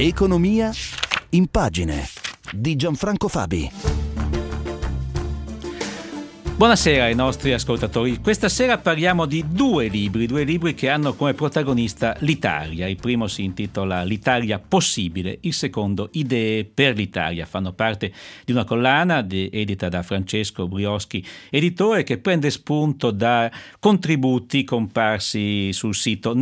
Economia in pagine di Gianfranco Fabi. Buonasera ai nostri ascoltatori. Questa sera parliamo di due libri che hanno come protagonista l'Italia. Il primo si intitola L'Italia possibile, il secondo Idee per l'Italia. Fanno parte di una collana edita da Francesco Brioschi, editore, che prende spunto da contributi comparsi sul sito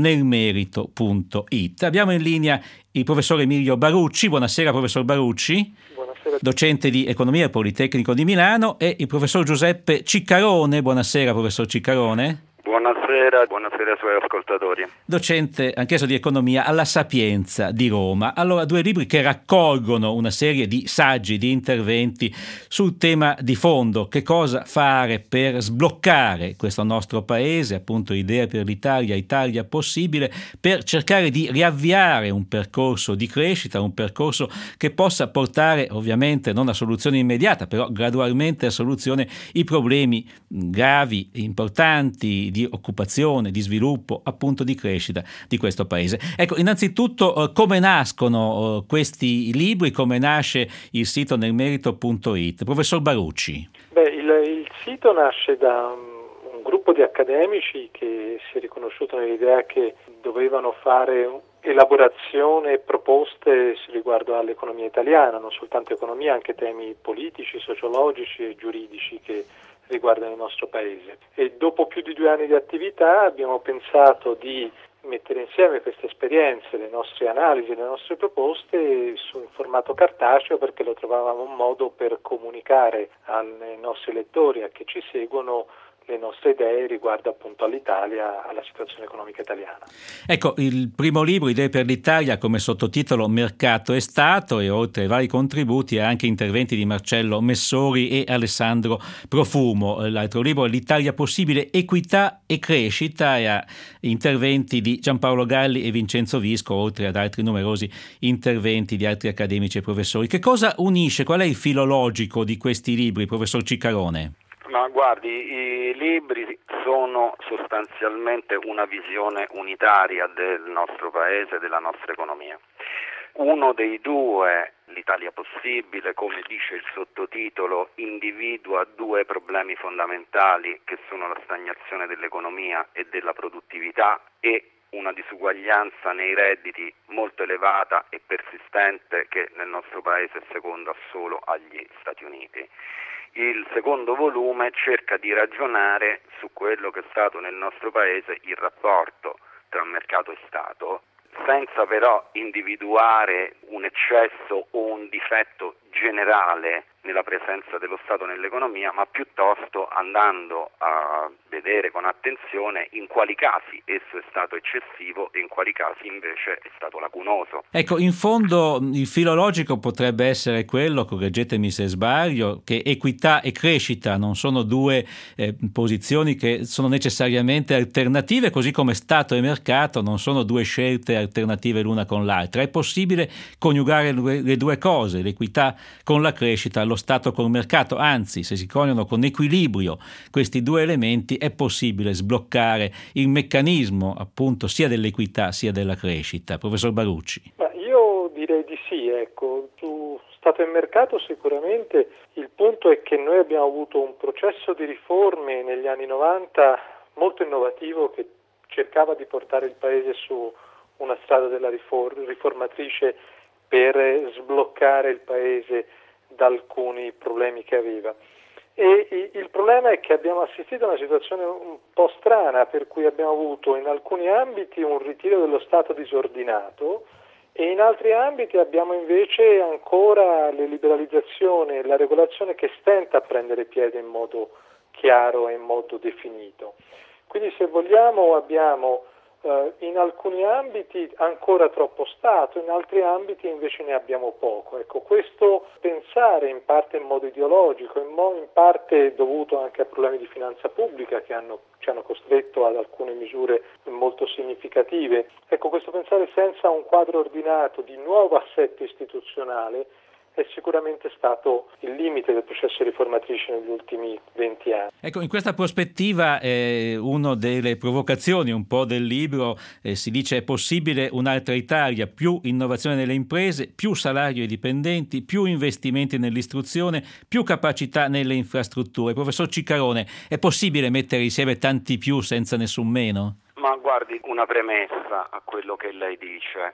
nelmerito.it. Abbiamo in linea il professor Emilio Barucci. Buonasera, professor Barucci. Docente di Economia al Politecnico di Milano, e il professor Giuseppe Ciccarone. Buonasera, professor Ciccarone. Buonasera ai suoi ascoltatori. Docente anch'esso di Economia alla Sapienza di Roma. Allora, due libri che raccolgono una serie di saggi, di interventi sul tema di fondo: che cosa fare per sbloccare questo nostro paese, appunto Idea per l'Italia, Italia possibile, per cercare di riavviare un percorso di crescita, un percorso che possa portare ovviamente non a soluzione immediata, però gradualmente a soluzione i problemi gravi, importanti di occupazione, di sviluppo, appunto di crescita di questo paese. Ecco, innanzitutto come nascono questi libri, come nasce il sito nelmerito.it? Professor Barucci. Il sito nasce da un gruppo di accademici che si è riconosciuto nell'idea che dovevano fare elaborazione e proposte riguardo all'economia italiana, non soltanto economia, anche temi politici, sociologici e giuridici che riguardano il nostro paese. E dopo più di 2 anni di attività abbiamo pensato di mettere insieme queste esperienze, le nostre analisi, le nostre proposte in formato cartaceo, perché lo trovavamo un modo per comunicare ai nostri lettori, a chi ci seguono, le nostre idee riguardo appunto all'Italia, alla situazione economica italiana. Ecco, il primo libro, Idee per l'Italia, come sottotitolo Mercato e Stato, e oltre ai vari contributi anche interventi di Marcello Messori e Alessandro Profumo. L'altro libro, L'Italia possibile, equità e crescita, e ha interventi di Giampaolo Galli e Vincenzo Visco, oltre ad altri numerosi interventi di altri accademici e professori. Che cosa unisce? Qual è il filo logico di questi libri, professor Ciccarone? Ma guardi, i libri sono sostanzialmente una visione unitaria del nostro paese e della nostra economia. Uno dei due, L'Italia possibile, come dice il sottotitolo, individua 2 problemi fondamentali che sono la stagnazione dell'economia e della produttività e una disuguaglianza nei redditi molto elevata e persistente che nel nostro paese è seconda solo agli Stati Uniti. Il secondo volume cerca di ragionare su quello che è stato nel nostro paese il rapporto tra mercato e Stato, senza però individuare un eccesso o un difetto generale nella presenza dello Stato nell'economia, ma piuttosto andando a vedere con attenzione in quali casi esso è stato eccessivo e in quali casi invece è stato lacunoso. Ecco, in fondo il filo logico potrebbe essere quello, correggetemi se sbaglio, che equità e crescita non sono due posizioni che sono necessariamente alternative, così come Stato e mercato non sono due scelte alternative l'una con l'altra. È possibile coniugare le due cose, l'equità con la crescita, lo Stato col mercato, anzi, se si coniugano con equilibrio questi due elementi è possibile sbloccare il meccanismo appunto sia dell'equità sia della crescita. Professor Barucci. Ma io direi di sì, ecco, su Stato e mercato sicuramente il punto è che noi abbiamo avuto un processo di riforme negli anni 90 molto innovativo che cercava di portare il Paese su una strada della riformatrice per sbloccare il Paese da alcuni problemi che aveva. E il problema è che abbiamo assistito a una situazione un po' strana, per cui abbiamo avuto in alcuni ambiti un ritiro dello Stato disordinato e in altri ambiti abbiamo invece ancora le liberalizzazioni e la regolazione che stenta a prendere piede in modo chiaro e in modo definito. Quindi, se vogliamo, abbiamo in alcuni ambiti ancora troppo Stato, in altri ambiti invece ne abbiamo poco. Ecco, questo pensare in parte in modo ideologico, in parte dovuto anche a problemi di finanza pubblica che ci hanno costretto ad alcune misure molto significative. Ecco, questo pensare senza un quadro ordinato di nuovo assetto istituzionale è sicuramente stato il limite del processo riformatrice negli ultimi 20 anni. Ecco, in questa prospettiva una delle provocazioni un po' del libro si dice: è possibile un'altra Italia, più innovazione nelle imprese, più salario ai dipendenti, più investimenti nell'istruzione, più capacità nelle infrastrutture. Professor Ciccarone, è possibile mettere insieme tanti più senza nessun meno? Ma guardi, una premessa a quello che lei dice.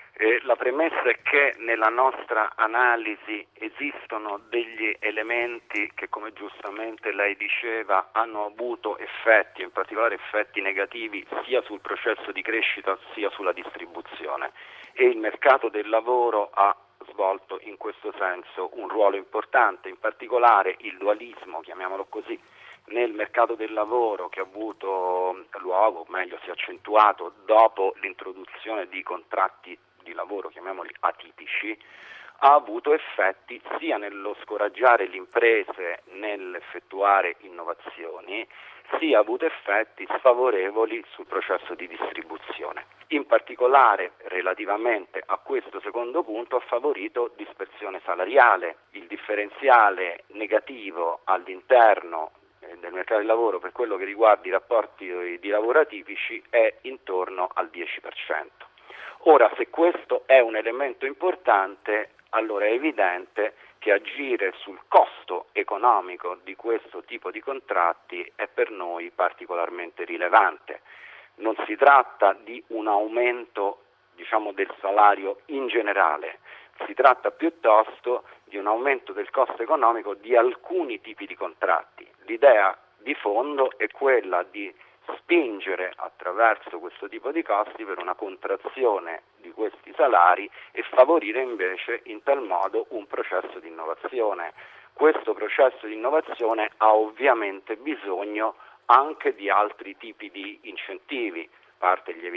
La premessa è che nella nostra analisi esistono degli elementi che, come giustamente lei diceva, hanno avuto effetti, in particolare effetti negativi, sia sul processo di crescita sia sulla distribuzione, e il mercato del lavoro ha svolto in questo senso un ruolo importante, in particolare il dualismo, chiamiamolo così, nel mercato del lavoro, che ha avuto luogo, o meglio si è accentuato dopo l'introduzione di contratti di lavoro, chiamiamoli atipici, ha avuto effetti sia nello scoraggiare le imprese nell'effettuare innovazioni, sia ha avuto effetti sfavorevoli sul processo di distribuzione. In particolare, relativamente a questo secondo punto, ha favorito dispersione salariale. Il differenziale negativo all'interno del mercato del lavoro per quello che riguarda i rapporti di lavoro atipici è intorno al 10%. Ora, se questo è un elemento importante, allora è evidente che agire sul costo economico di questo tipo di contratti è per noi particolarmente rilevante. Non si tratta di un aumento, del salario in generale, si tratta piuttosto di un aumento del costo economico di alcuni tipi di contratti. L'idea di fondo è quella di spingere attraverso questo tipo di costi per una contrazione di questi salari e favorire invece in tal modo un processo di innovazione. Questo processo di innovazione ha ovviamente bisogno anche di altri tipi di incentivi, a parte gli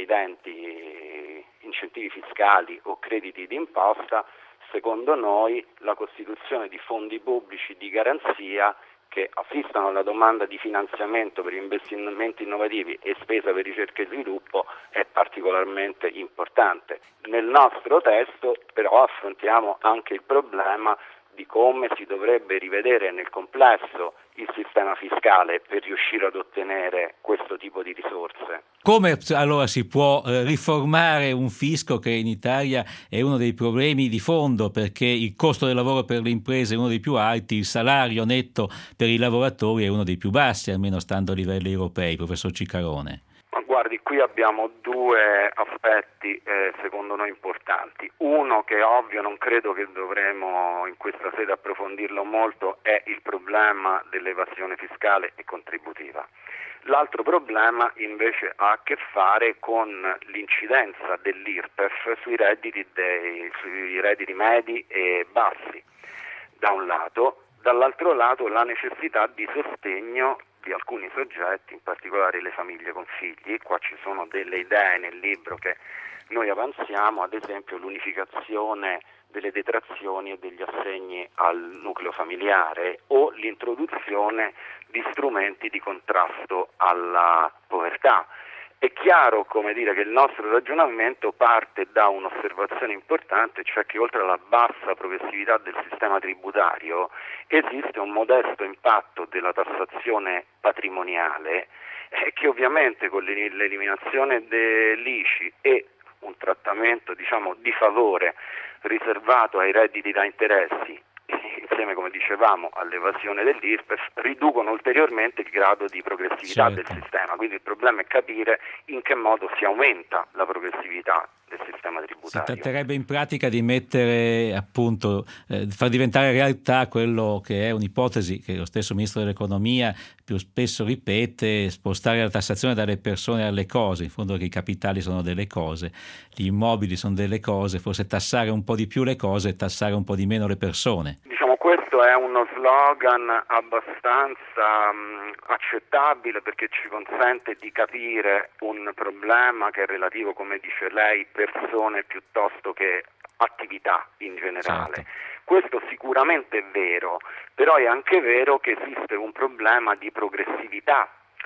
evidenti incentivi fiscali o crediti d'imposta. Secondo noi la costituzione di fondi pubblici di garanzia che assistano alla domanda di finanziamento per investimenti innovativi e spesa per ricerca e sviluppo è particolarmente importante. Nel nostro testo però affrontiamo anche il problema di come si dovrebbe rivedere nel complesso il sistema fiscale per riuscire ad ottenere questo tipo di risorse. Come allora si può riformare un fisco che in Italia è uno dei problemi di fondo, perché il costo del lavoro per le imprese è uno dei più alti, il salario netto per i lavoratori è uno dei più bassi, almeno stando a livelli europei, professor Ciccarone? Ma guardi, qui abbiamo due aspetti secondo noi importanti. Uno, che è ovvio, non credo che dovremo in questa sede approfondirlo molto, è il problema dell'evasione fiscale e contributiva. L'altro problema invece ha a che fare con l'incidenza dell'IRPEF sui redditi medi e bassi, da un lato, dall'altro lato la necessità di sostegno di alcuni soggetti, in particolare le famiglie con figli. Qua ci sono delle idee nel libro che noi avanziamo, ad esempio l'unificazione delle detrazioni e degli assegni al nucleo familiare o l'introduzione di strumenti di contrasto alla povertà. È chiaro, che il nostro ragionamento parte da un'osservazione importante, cioè che oltre alla bassa progressività del sistema tributario esiste un modesto impatto della tassazione patrimoniale che ovviamente con l'eliminazione dell'ICI e un trattamento di favore riservato ai redditi da interessi, insieme, come dicevamo, all'evasione dell'IRPEF, riducono ulteriormente il grado di progressività del sistema. Quindi il problema è capire in che modo si aumenta la progressività del sistema tributario. Si tratterebbe in pratica di mettere, appunto, far diventare realtà quello che è un'ipotesi che lo stesso Ministro dell'Economia più spesso ripete: spostare la tassazione dalle persone alle cose. In fondo che i capitali sono delle cose, gli immobili sono delle cose, forse tassare un po' di più le cose e tassare un po' di meno le persone. Questo è uno slogan abbastanza accettabile, perché ci consente di capire un problema che è relativo, come dice lei, persone piuttosto che attività in generale. Certo. Questo sicuramente è vero, però è anche vero che esiste un problema di progressività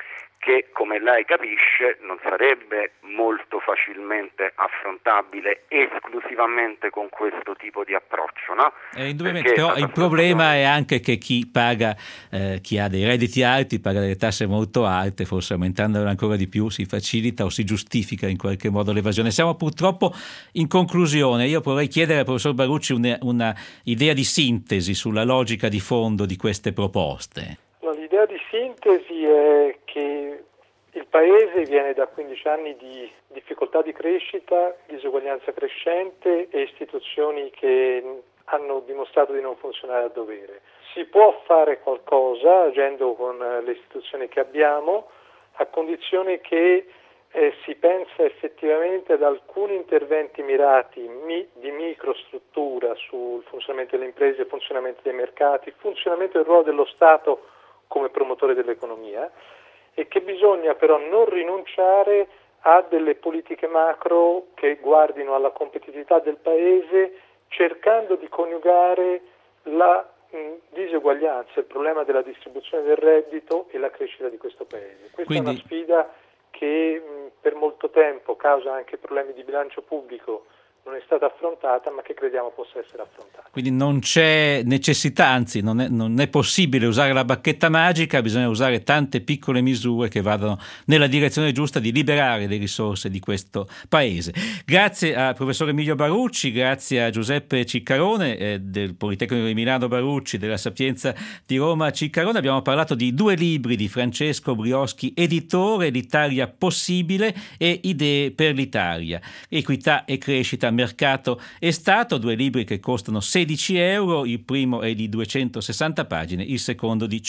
che, come lei capisce, non sarebbe molto facilmente affrontabile esclusivamente con questo tipo di approccio, no? Indubbiamente, però il problema è anche che chi paga, chi ha dei redditi alti, paga delle tasse molto alte, forse aumentandole ancora di più si facilita o si giustifica in qualche modo l'evasione. Siamo purtroppo in conclusione. Io vorrei chiedere al professor Barucci una idea di sintesi sulla logica di fondo di queste proposte. L'idea di sintesi è che il Paese viene da 15 anni di difficoltà di crescita, disuguaglianza crescente e istituzioni che hanno dimostrato di non funzionare a dovere. Si può fare qualcosa agendo con le istituzioni che abbiamo, a condizione che si pensa effettivamente ad alcuni interventi mirati di microstruttura sul funzionamento delle imprese, il funzionamento dei mercati, il funzionamento del ruolo dello Stato come promotore dell'economia, e che bisogna però non rinunciare a delle politiche macro che guardino alla competitività del Paese, cercando di coniugare la diseguaglianza, il problema della distribuzione del reddito e la crescita di questo Paese. Questa è una sfida che per molto tempo causa anche problemi di bilancio pubblico, non è stata affrontata, ma che crediamo possa essere affrontata. Quindi non c'è necessità, anzi non è possibile usare la bacchetta magica, bisogna usare tante piccole misure che vadano nella direzione giusta di liberare le risorse di questo Paese. Grazie al professor Emilio Barucci, grazie a Giuseppe Ciccarone del Politecnico di Milano Barucci, della Sapienza di Roma Ciccarone. Abbiamo parlato di 2 libri di Francesco Brioschi, editore, L'Italia possibile e Idee per l'Italia, Equità e crescita, mercato e Stato, 2 libri che costano 16 euro, il primo è di 260 pagine, il secondo di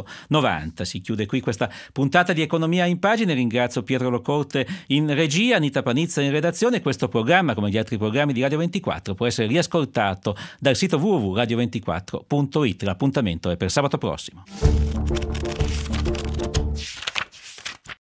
190. Si chiude qui questa puntata di Economia in Pagine. Ringrazio Pietro Locorte in regia, Anita Panizza in redazione. Questo programma, come gli altri programmi di Radio 24, può essere riascoltato dal sito www.radio24.it. L'appuntamento è per sabato prossimo.